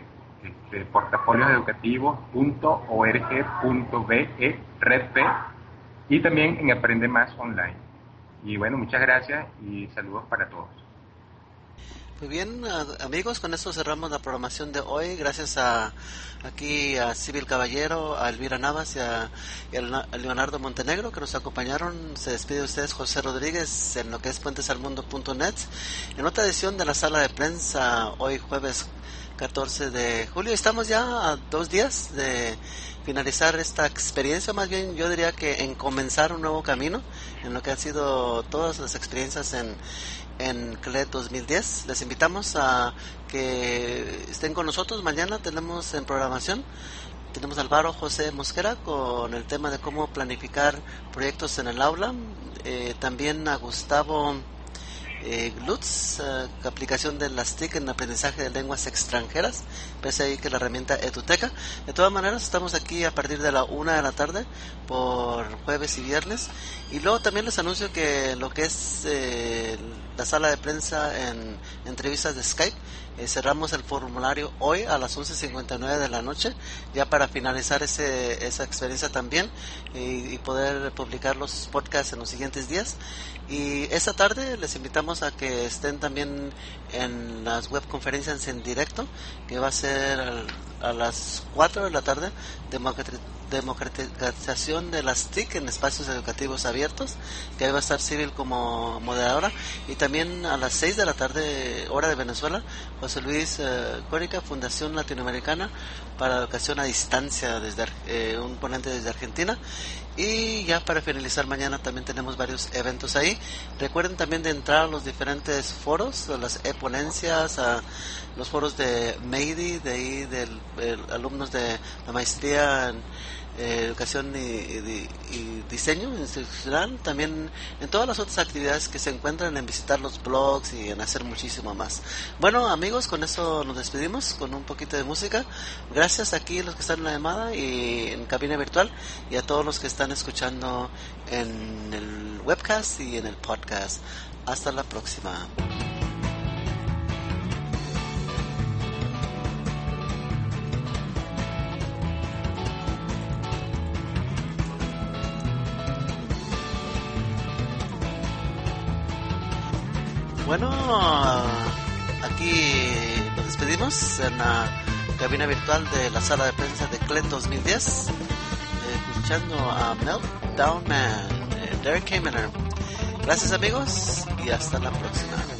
portafolioseducativos.org.be, RedP, y también en Aprende Más Online. Y bueno, muchas gracias y saludos para todos. Muy bien, amigos, con esto cerramos la programación de hoy. Gracias aquí a Sibyl Caballero, a Elvira Navas y a Leonardo Montenegro, que nos acompañaron. Se despide de ustedes José Rodríguez en lo que es puentesalmundo.net, en otra edición de la sala de prensa, hoy jueves 14 de julio. Estamos ya a 2 días de finalizar esta experiencia, más bien yo diría que en comenzar un nuevo camino en lo que han sido todas las experiencias en CLED 2010. Les invitamos a que estén con nosotros. Mañana tenemos en programación, tenemos a Álvaro José Mosquera con el tema de cómo planificar proyectos en el aula. También a Gustavo Lutz, aplicación de las TIC en aprendizaje de lenguas extranjeras, pese ahí que la herramienta Eduteca. De todas maneras, estamos aquí a partir de la 1 de la tarde por jueves y viernes. Y luego también les anuncio que lo que es la sala de prensa en entrevistas de Skype, cerramos el formulario hoy a las 11:59 de la noche, ya para finalizar esa experiencia también y poder publicar los podcasts en los siguientes días. Y esta tarde les invitamos a que estén también en las webconferencias en directo, que va a ser a las 4 de la tarde, democratización de las TIC en espacios educativos abiertos, que ahí va a estar Civil como moderadora, y también a las 6 de la tarde, hora de Venezuela, José Luis Córica, Fundación Latinoamericana para Educación a Distancia, desde un ponente desde Argentina. Y ya para finalizar, mañana también tenemos varios eventos ahí. Recuerden también de entrar a los diferentes foros, a las e-ponencias, a los foros de MEIDI, de ahí alumnos de la maestría en educación y diseño institucional, también en todas las otras actividades que se encuentran, en visitar los blogs y en hacer muchísimo más. Bueno, amigos, con eso nos despedimos con un poquito de música. Gracias aquí a los que están en la llamada y en cabina virtual, y a todos los que están escuchando en el webcast y en el podcast. Hasta la próxima. Bueno, aquí nos despedimos en la cabina virtual de la sala de prensa de CLED 2010, escuchando a Meltdown Man, Derek Kamener. Gracias, amigos, y hasta la próxima.